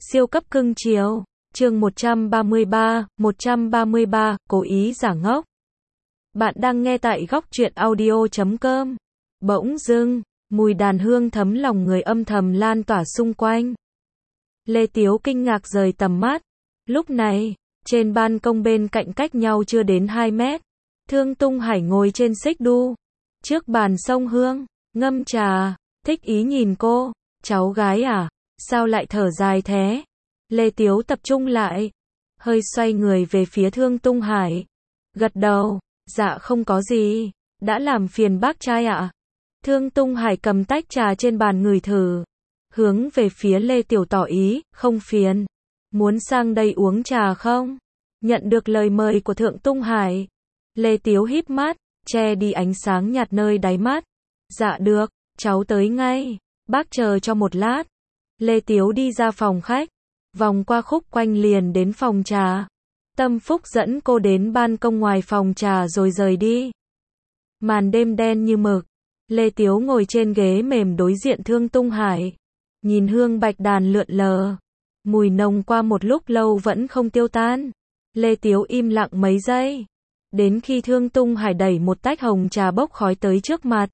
Siêu cấp cưng chiều. Chương 133, cố ý giả ngốc. Bạn đang nghe tại góc truyện audio.com. Bỗng dưng, mùi đàn hương thấm lòng người âm thầm lan tỏa xung quanh. Lê Tiếu kinh ngạc rời tầm mắt. Lúc này, trên ban công bên cạnh cách nhau chưa đến 2 mét, Thương Tung Hải ngồi trên xích đu, trước bàn xông hương, ngâm trà, thích ý nhìn cô. Cháu gái à? Sao lại thở dài thế? Lê Tiếu tập trung lại, hơi xoay người về phía Thương Tung Hải. Gật đầu, dạ không có gì, đã làm phiền bác trai ạ. Thương Tung Hải cầm tách trà trên bàn ngửi thử, hướng về phía Lê Tiểu tỏ ý, không phiền. Muốn sang đây uống trà không? Nhận được lời mời của Thượng Tung Hải, Lê Tiếu híp mắt, che đi ánh sáng nhạt nơi đáy mắt. Dạ được, cháu tới ngay, bác chờ cho một lát. Lê Tiếu đi ra phòng khách, vòng qua khúc quanh liền đến phòng trà. Tâm Phúc dẫn cô đến ban công ngoài phòng trà rồi rời đi. Màn đêm đen như mực, Lê Tiếu ngồi trên ghế mềm đối diện Thương Tung Hải, nhìn hương bạch đàn lượn lờ, mùi nồng qua một lúc lâu vẫn không tiêu tan. Lê Tiếu im lặng mấy giây, đến khi Thương Tung Hải đẩy một tách hồng trà bốc khói tới trước mặt,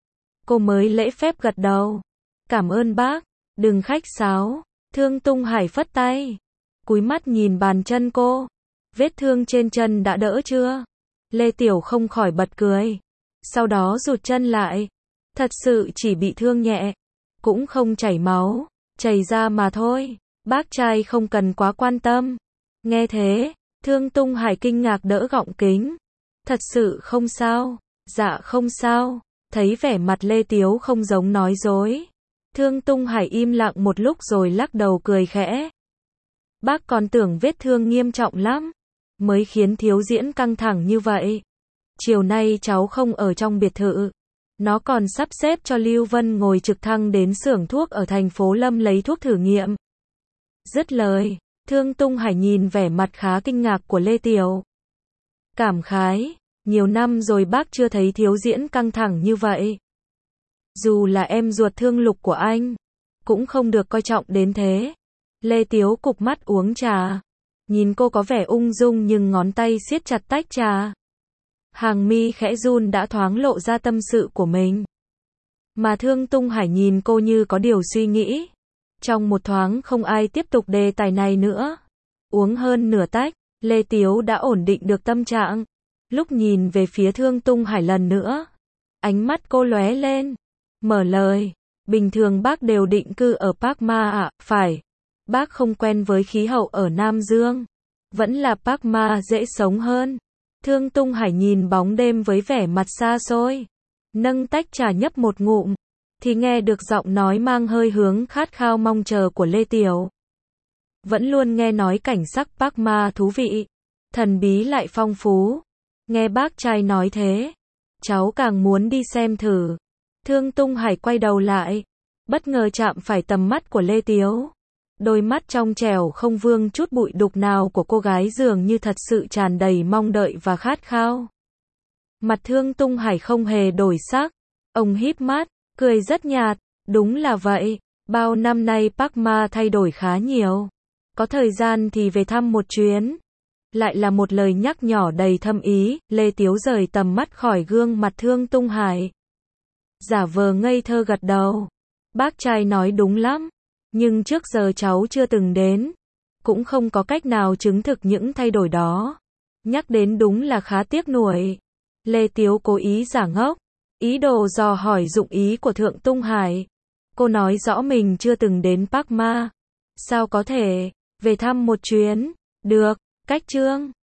cô mới lễ phép gật đầu. Cảm ơn bác, đừng khách sáo. Thương Tung Hải phất tay, cúi mắt nhìn bàn chân cô. Vết thương trên chân đã đỡ chưa? Lê Tiểu không khỏi bật cười, sau đó rụt chân lại. Thật sự chỉ bị thương nhẹ, cũng không chảy máu, chảy ra mà thôi. Bác trai không cần quá quan tâm. Nghe thế, Thương Tung Hải kinh ngạc đỡ gọng kính. Thật sự không sao? Dạ không sao. Thấy vẻ mặt Lê Tiếu không giống nói dối, Thương Tung Hải im lặng một lúc rồi lắc đầu cười khẽ. Bác còn tưởng vết thương nghiêm trọng lắm, mới khiến thiếu diễn căng thẳng như vậy. Chiều nay cháu không ở trong biệt thự, nó còn sắp xếp cho Lưu Vân ngồi trực thăng đến xưởng thuốc ở thành phố Lâm lấy thuốc thử nghiệm. Dứt lời, Thương Tung Hải nhìn vẻ mặt khá kinh ngạc của Lê Tiểu, cảm khái, nhiều năm rồi bác chưa thấy thiếu diễn căng thẳng như vậy. Dù là em ruột Thương Lục của anh, cũng không được coi trọng đến thế. Lê Tiếu cụp mắt uống trà, nhìn cô có vẻ ung dung nhưng ngón tay siết chặt tách trà. Hàng mi khẽ run đã thoáng lộ ra tâm sự của mình. Mà Thương Tung Hải nhìn cô như có điều suy nghĩ. Trong một thoáng không ai tiếp tục đề tài này nữa. Uống hơn nửa tách, Lê Tiếu đã ổn định được tâm trạng. Lúc nhìn về phía Thương Tung Hải lần nữa, ánh mắt cô lóe lên, mở lời. Bình thường bác đều định cư ở Park Ma ạ? Phải. Bác không quen với khí hậu ở Nam Dương. Vẫn là Park Ma dễ sống hơn. Thương Tung Hải nhìn bóng đêm với vẻ mặt xa xôi, nâng tách trà nhấp một ngụm, thì nghe được giọng nói mang hơi hướng khát khao mong chờ của Lê Tiểu. Vẫn luôn nghe nói cảnh sắc Park Ma thú vị, thần bí lại phong phú. Nghe bác trai nói thế, cháu càng muốn đi xem thử. Thương Tung Hải quay đầu lại, bất ngờ chạm phải tầm mắt của Lê Tiếu. Đôi mắt trong trẻo không vương chút bụi đục nào của cô gái dường như thật sự tràn đầy mong đợi và khát khao. Mặt Thương Tung Hải không hề đổi sắc, ông híp mắt, cười rất nhạt. Đúng là vậy, bao năm nay Park Ma thay đổi khá nhiều. Có thời gian thì về thăm một chuyến. Lại là một lời nhắc nhỏ đầy thâm ý. Lê Tiếu rời tầm mắt khỏi gương mặt Thương Tung Hải, giả vờ ngây thơ gật đầu. Bác trai nói đúng lắm, nhưng trước giờ cháu chưa từng đến, cũng không có cách nào chứng thực những thay đổi đó. Nhắc đến đúng là khá tiếc nuối. Lê Tiếu cố ý giả ngốc, ý đồ dò hỏi dụng ý của Thượng Tung Hải. Cô nói rõ mình chưa từng đến Park Ma. Sao có thể, về thăm một chuyến, được, cách chương.